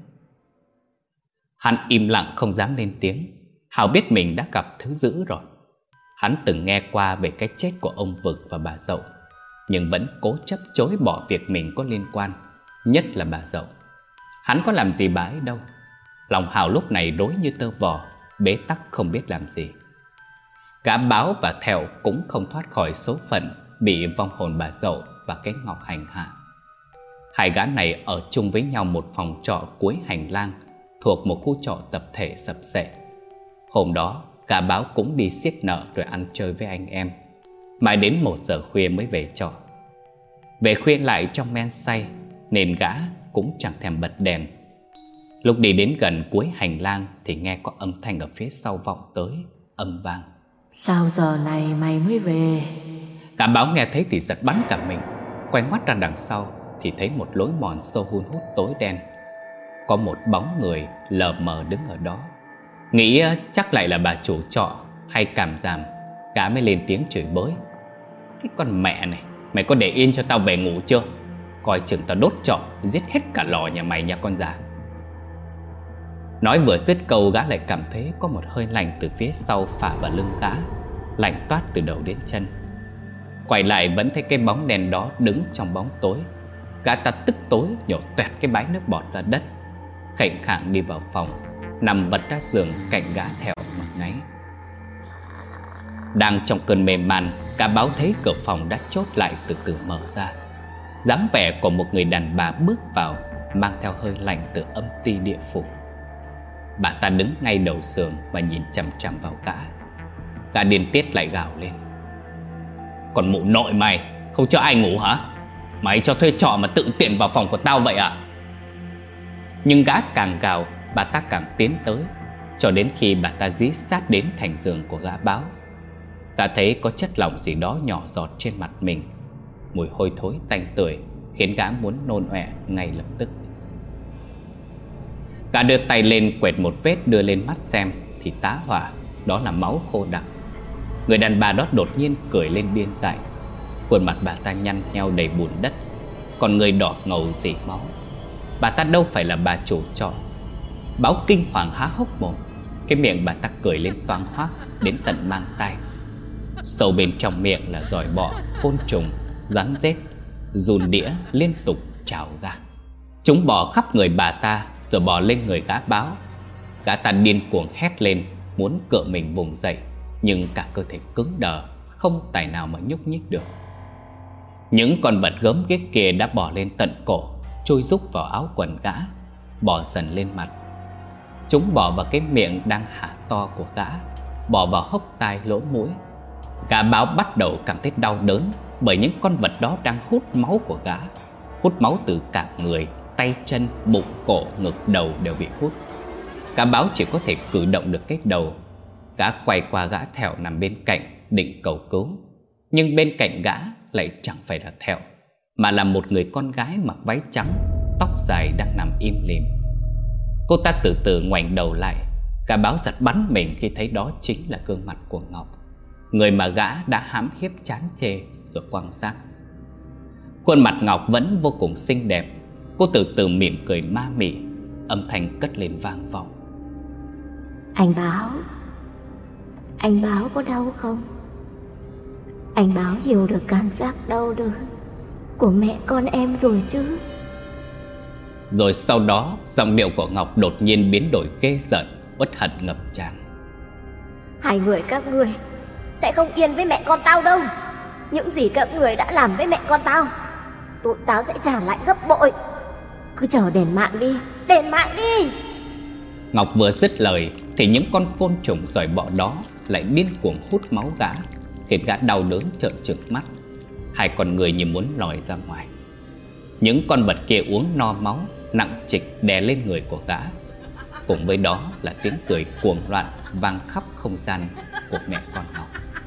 Hắn im lặng không dám lên tiếng. Hào biết mình đã gặp thứ dữ rồi. Hắn từng nghe qua về cái chết của ông Vực và bà Dậu, nhưng vẫn cố chấp chối bỏ việc mình có liên quan, nhất là bà Dậu. Hắn có làm gì bà ấy đâu. Lòng Hào lúc này rối như tơ vò, bế tắc không biết làm gì. Gã Báo và Thẹo cũng không thoát khỏi số phận bị vong hồn bà Dậu và cái Ngọc hành hạ. Hai gã này ở chung với nhau một phòng trọ cuối hành lang, thuộc một khu trọ tập thể sập xệ. Hôm đó, gã Báo cũng đi xiết nợ rồi ăn chơi với anh em. Mãi đến một giờ khuya mới về trọ. Về khuya lại trong men say, nên gã cũng chẳng thèm bật đèn. Lúc đi đến gần cuối hành lang thì nghe có âm thanh ở phía sau vọng tới, âm vang. Sao giờ này mày mới về? Gã Báo nghe thấy thì giật bắn cả mình. Quay ngoắt ra đằng sau thì thấy một lối mòn sâu hun hút tối đen. Có một bóng người lờ mờ đứng ở đó. Nghĩ chắc lại là bà chủ trọ hay cảm giảm, gã mới lên tiếng chửi bới. Cái con mẹ này, mày có để yên cho tao về ngủ chưa? Coi chừng tao đốt trọ, giết hết cả lò nhà mày nha con già. Nói vừa dứt câu, gã lại cảm thấy có một hơi lạnh từ phía sau phả vào lưng gã, lạnh toát từ đầu đến chân. Quay lại vẫn thấy cái bóng đèn đó đứng trong bóng tối. Gã ta tức tối nhổ toẹt cái bãi nước bọt ra đất, khệnh khạng đi vào phòng, nằm vật ra giường cạnh gã Thẹo mà ngáy. Đang trong cơn mê man, gã Báo thấy cửa phòng đã chốt lại từ từ mở ra. Dáng vẻ của một người đàn bà bước vào, mang theo hơi lạnh từ âm ti địa phủ. Bà ta đứng ngay đầu giường và nhìn chằm chằm vào gã. Gã điên tiết lại gào lên. Còn mụ nội mày, không cho ai ngủ hả? Mày cho thuê trọ mà tự tiện vào phòng của tao vậy à? Nhưng gã càng gào, bà ta càng tiến tới, cho đến khi bà ta dí sát đến thành giường của gã Báo. Gã thấy có chất lỏng gì đó nhỏ giọt trên mặt mình. Mùi hôi thối tanh tưởi khiến gã muốn nôn ọe ngay lập tức. Gã đưa tay lên quẹt một vết đưa lên mắt xem thì tá hỏa, đó là máu khô đặc. Người đàn bà đó đột nhiên cười lên điên dại. Khuôn mặt bà ta nhăn nheo đầy bùn đất, còn người đỏ ngầu rỉ máu. Bà ta đâu phải là bà chủ trọ. Báo kinh hoàng há hốc mồm. Cái miệng bà ta cười lên toang hoác đến tận mang tai. Sâu bên trong miệng là giòi bọ, côn trùng, rắn rết, giun đĩa liên tục trào ra. Chúng bò khắp người bà ta rồi bò lên người gã Báo. Gã ta điên cuồng hét lên, muốn cựa mình vùng dậy, nhưng cả cơ thể cứng đờ, không tài nào mà nhúc nhích được. Những con vật gớm ghiếc kia đã bò lên tận cổ, chui rúc vào áo quần gã, bò dần lên mặt. Chúng bò vào cái miệng đang há to của gã, bò vào hốc tai lỗ mũi. Gã Báo bắt đầu cảm thấy đau đớn, bởi những con vật đó đang hút máu của gã. Hút máu từ cả người, tay chân, bụng, cổ, ngực, đầu đều bị hút. Gã Báo chỉ có thể cử động được cái đầu. Gã quay qua gã Thẹo nằm bên cạnh định cầu cứu. Nhưng bên cạnh gã lại chẳng phải là Thẹo, mà là một người con gái mặc váy trắng, tóc dài đang nằm im lìm. Cô ta từ từ ngoảnh đầu lại. Gã Báo giật bắn mình khi thấy đó chính là gương mặt của Ngọc, người mà gã đã hãm hiếp chán chê rồi quăng xác. Khuôn mặt Ngọc vẫn vô cùng xinh đẹp. Cô từ từ mỉm cười ma mị, âm thanh cất lên vang vọng. Anh Báo, Anh Báo có đau không? Anh Báo hiểu được cảm giác đau đớn của mẹ con em rồi chứ? Rồi sau đó giọng điệu của Ngọc đột nhiên biến đổi ghê giận, uất hận ngập tràn. Hai người các ngươi sẽ không yên với mẹ con tao đâu. Những gì các người đã làm với mẹ con tao, tụi tao sẽ trả lại gấp bội. Cứ chờ đền mạng đi, đền mạng đi. Ngọc vừa dứt lời thì những con côn trùng giỏi bọ đó lại điên cuồng hút máu gã, khiến gã đau đớn trợn trừng mắt. Hai con người như muốn lòi ra ngoài. Những con vật kia uống no máu, nặng trịch đè lên người của gã. Cùng với đó là tiếng cười cuồng loạn vang khắp không gian của mẹ con Ngọc.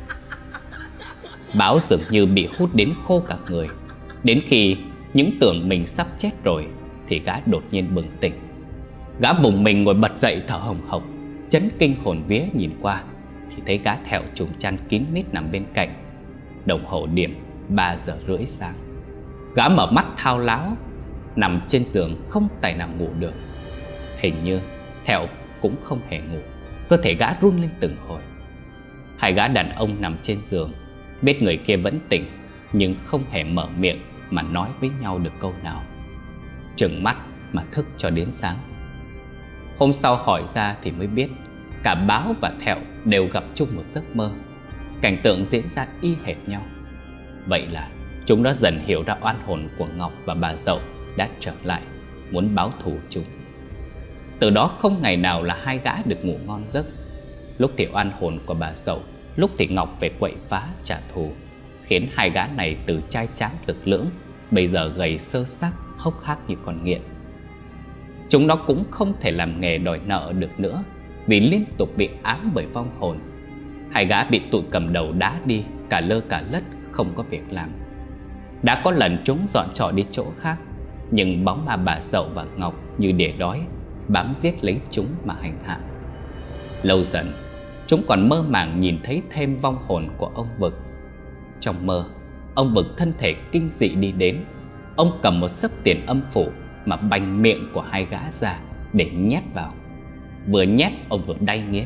Báo dường như bị hút đến khô cả người. Đến khi những tưởng mình sắp chết rồi thì gã đột nhiên bừng tỉnh. Gã vùng mình ngồi bật dậy thở hồng hộc, chấn kinh hồn vía nhìn qua thì thấy gã Thẹo trùm chăn kín mít nằm bên cạnh. Đồng hồ điểm ba giờ rưỡi sáng. Gã mở mắt thao láo, nằm trên giường không tài nào ngủ được. Hình như Thẹo cũng không hề ngủ, cơ thể gã run lên từng hồi. Hai gã đàn ông nằm trên giường, biết người kia vẫn tỉnh, nhưng không hề mở miệng mà nói với nhau được câu nào. Trừng mắt mà thức cho đến sáng. Hôm sau hỏi ra thì mới biết cả Báo và Thẹo đều gặp chung một giấc mơ. Cảnh tượng diễn ra y hệt nhau. Vậy là chúng đã dần hiểu ra oan hồn của Ngọc và bà Dậu đã trở lại, muốn báo thù chúng. Từ đó không ngày nào là hai gã được ngủ ngon giấc. Lúc thì oan hồn của bà Dậu, lúc thì Ngọc về quậy phá trả thù, khiến hai gã này từ trai tráng lực lưỡng bây giờ gầy sơ xác, hốc hác như con nghiện. Chúng nó cũng không thể làm nghề đòi nợ được nữa, vì liên tục bị ám bởi vong hồn. Hai gã bị tụi cầm đầu đá đi, cả lơ cả lất, không có việc làm. Đã có lần chúng dọn trọ đi chỗ khác, nhưng bóng ma bà Dậu và Ngọc như đỉa đói, bám giết lấy chúng mà hành hạ. Lâu dần, chúng còn mơ màng nhìn thấy thêm vong hồn của ông Vực. Trong mơ, ông Vực thân thể kinh dị đi đến. Ông cầm một xấp tiền âm phủ mà bành miệng của hai gã ra để nhét vào. Vừa nhét, ông vừa đay nghiến.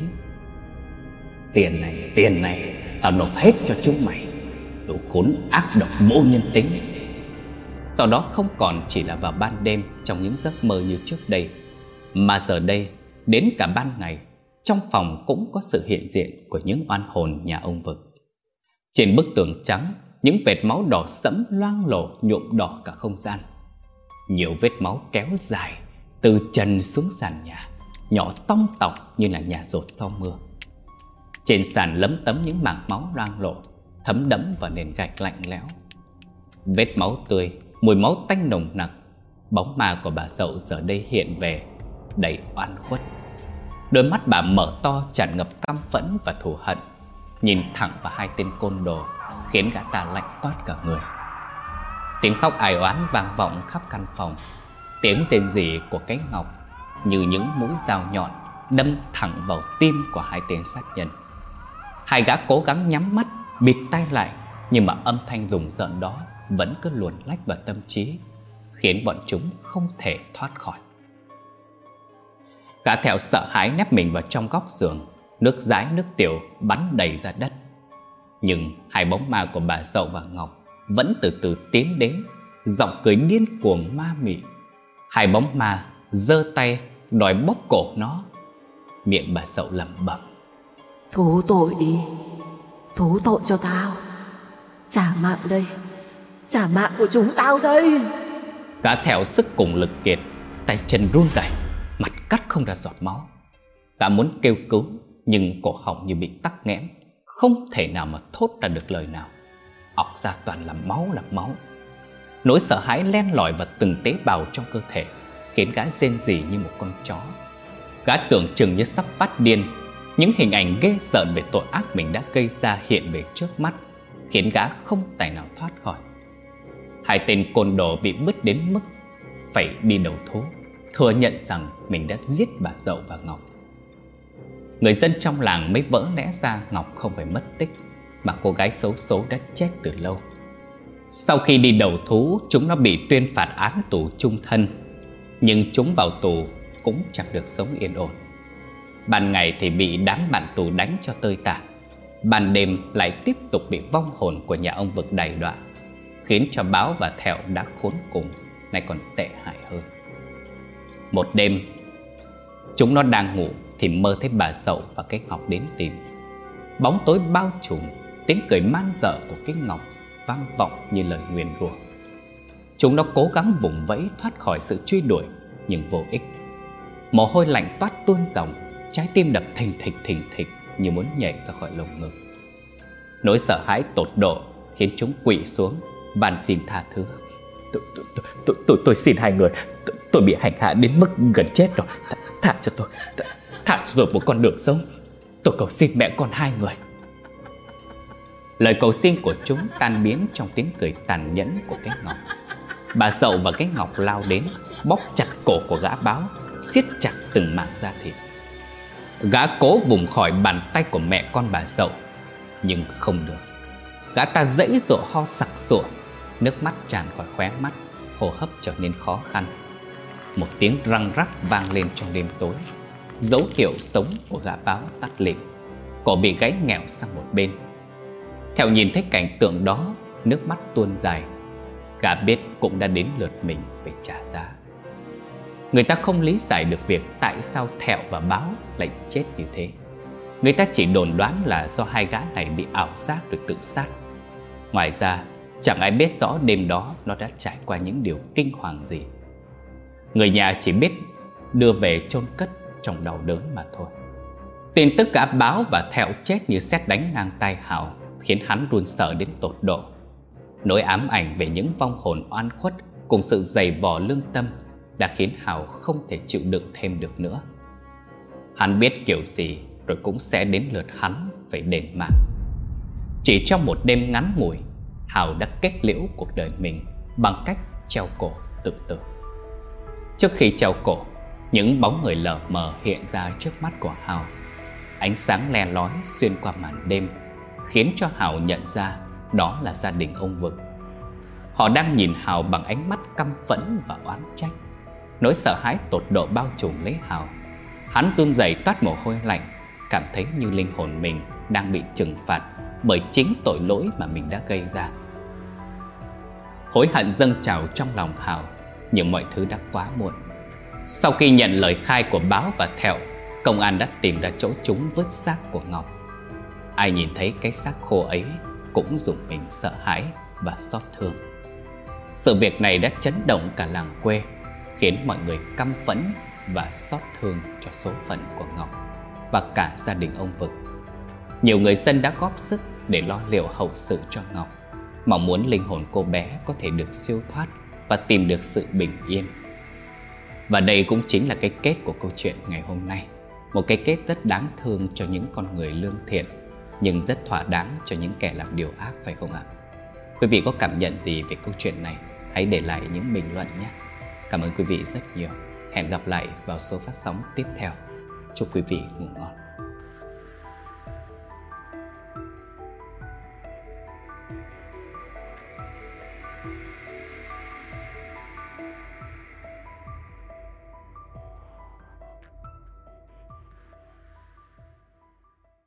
Tiền này, tiền này, tao nộp hết cho chúng mày. Đồ khốn ác độc vô nhân tính. Sau đó không còn chỉ là vào ban đêm trong những giấc mơ như trước đây, mà giờ đây đến cả ban ngày, trong phòng cũng có sự hiện diện của những oan hồn nhà ông Vực. Trên bức tường trắng, những vệt máu đỏ sẫm loang lổ nhuộm đỏ cả không gian. Nhiều vết máu kéo dài từ trần xuống sàn nhà, nhỏ tong tọc như là nhà dột sau mưa. Trên sàn lấm tấm những mảng máu loang lổ, thấm đẫm vào nền gạch lạnh lẽo. Vết máu tươi, mùi máu tanh nồng nặc. Bóng ma của bà Dậu giờ đây hiện về, đầy oan khuất. Đôi mắt bà mở to tràn ngập căm phẫn và thù hận, nhìn thẳng vào hai tên côn đồ, khiến gã ta lạnh toát cả người. Tiếng khóc ai oán vang vọng khắp căn phòng. Tiếng rên rỉ của cái Ngọc như những mũi dao nhọn đâm thẳng vào tim của hai tên sát nhân. Hai gã cố gắng nhắm mắt, bịt tai lại, nhưng mà âm thanh rùng rợn đó vẫn cứ luồn lách vào tâm trí, khiến bọn chúng không thể thoát khỏi. Gã Thẹo sợ hãi nép mình vào trong góc giường, nước dãi nước tiểu bắn đầy ra đất. Nhưng hai bóng ma của bà Dậu và Ngọc vẫn từ từ tiến đến, giọng cười điên cuồng ma mị. Hai bóng ma giơ tay đòi bóp cổ nó. Miệng bà Dậu lẩm bẩm: Thú tội đi, thú tội cho tao. Trả mạng đây, trả mạng của chúng tao đây. Gã Thẹo sức cùng lực kiệt, tay chân run rẩy, mặt cắt không ra giọt máu. Gã muốn kêu cứu, nhưng cổ họng như bị tắc nghẽn, không thể nào mà thốt ra được lời nào. Ọc ra toàn là máu là máu. Nỗi sợ hãi len lỏi vào từng tế bào trong cơ thể, khiến gã rên rỉ như một con chó. Gã tưởng chừng như sắp phát điên. Những hình ảnh ghê rợn về tội ác mình đã gây ra hiện về trước mắt, khiến gã không tài nào thoát khỏi. Hai tên côn đồ bị bứt đến mức phải đi đầu thú, thừa nhận rằng mình đã giết bà Dậu và Ngọc. Người dân trong làng mới vỡ lẽ ra Ngọc không phải mất tích, mà cô gái xấu số đã chết từ lâu. Sau khi đi đầu thú, chúng nó bị tuyên phạt án tù chung thân, nhưng chúng vào tù cũng chẳng được sống yên ổn. Ban ngày thì bị đám bạn tù đánh cho tơi tả, Ban đêm lại tiếp tục bị vong hồn của nhà ông Vực đày đọa, khiến cho Báo và Thẹo đã khốn cùng, nay còn tệ hại hơn. Một đêm, chúng nó đang ngủ thì mơ thấy bà Dậu và cái Ngọc đến tìm. Bóng tối bao trùm, tiếng cười man dợ của cái Ngọc vang vọng như lời nguyền rủa. Chúng nó cố gắng vùng vẫy thoát khỏi sự truy đuổi nhưng vô ích. Mồ hôi lạnh toát tuôn dòng, trái tim đập thình thịch thình thịch như muốn nhảy ra khỏi lồng ngực. Nỗi sợ hãi tột độ khiến chúng quỵ xuống van xin tha thứ. Tôi, tôi, tôi, tôi, tôi, tôi xin hai người, tôi, tôi bị hành hạ đến mức gần chết rồi. Th thả cho tôi, th thả cho tôi một con đường sống. Tôi cầu xin mẹ con hai người. Lời cầu xin của chúng tan biến trong tiếng cười tàn nhẫn của cái Ngọc. Bà Dậu và cái Ngọc lao đến, bóp chặt cổ của gã Báo, siết chặt từng mảng da thịt. Gã cố vùng khỏi bàn tay của mẹ con bà Dậu, nhưng không được. Gã ta giãy giụa ho sặc sụa, nước mắt tràn khỏi khóe mắt, hô hấp trở nên khó khăn. Một tiếng răng rắc vang lên trong đêm tối, dấu hiệu sống của gã Báo tắt lịm. Cổ bị gãy nghẹo sang một bên. Thẹo nhìn thấy cảnh tượng đó, nước mắt tuôn dài. Gã biết cũng đã đến lượt mình phải trả giá. Người ta không lý giải được việc tại sao Thẹo và Báo lại chết như thế. Người ta chỉ đồn đoán là do hai gã này bị ảo giác rồi tự sát. Ngoài ra, chẳng ai biết rõ đêm đó nó đã trải qua những điều kinh hoàng gì. Người nhà chỉ biết đưa về chôn cất trong đau đớn mà thôi. Tin tức cả Báo và Thẹo chết như sét đánh ngang tai Hào khiến hắn run sợ đến tột độ. Nỗi ám ảnh về những vong hồn oan khuất cùng sự dày vò lương tâm đã khiến Hào không thể chịu đựng thêm được nữa. Hắn biết kiểu gì rồi cũng sẽ đến lượt hắn phải đền mạng. Chỉ trong một đêm ngắn ngủi, Hào đã kết liễu cuộc đời mình bằng cách treo cổ tự tử. Trước khi treo cổ, những bóng người lờ mờ hiện ra trước mắt của Hào. Ánh sáng le lói xuyên qua màn đêm khiến cho Hào nhận ra đó là gia đình ông Vực. Họ đang nhìn Hào bằng ánh mắt căm phẫn và oán trách. Nỗi sợ hãi tột độ bao trùm lấy Hào. Hắn run rẩy toát mồ hôi lạnh, cảm thấy như linh hồn mình đang bị trừng phạt bởi chính tội lỗi mà mình đã gây ra. Hối hận dâng trào trong lòng Hào, nhưng mọi thứ đã quá muộn. Sau khi nhận lời khai của Báo và Thẹo, công an đã tìm ra chỗ chúng vứt xác của Ngọc. Ai nhìn thấy cái xác khô ấy cũng rùng mình sợ hãi và xót thương. Sự việc này đã chấn động cả làng quê, khiến mọi người căm phẫn và xót thương cho số phận của Ngọc và cả gia đình ông Vực. Nhiều người dân đã góp sức để lo liệu hậu sự cho Ngọc, mong muốn linh hồn cô bé có thể được siêu thoát và tìm được sự bình yên. Và đây cũng chính là cái kết của câu chuyện ngày hôm nay. Một cái kết rất đáng thương cho những con người lương thiện, nhưng rất thỏa đáng cho những kẻ làm điều ác, phải không ạ? Quý vị có cảm nhận gì về câu chuyện này? Hãy để lại những bình luận nhé. Cảm ơn quý vị rất nhiều. Hẹn gặp lại vào số phát sóng tiếp theo. Chúc quý vị ngủ ngon.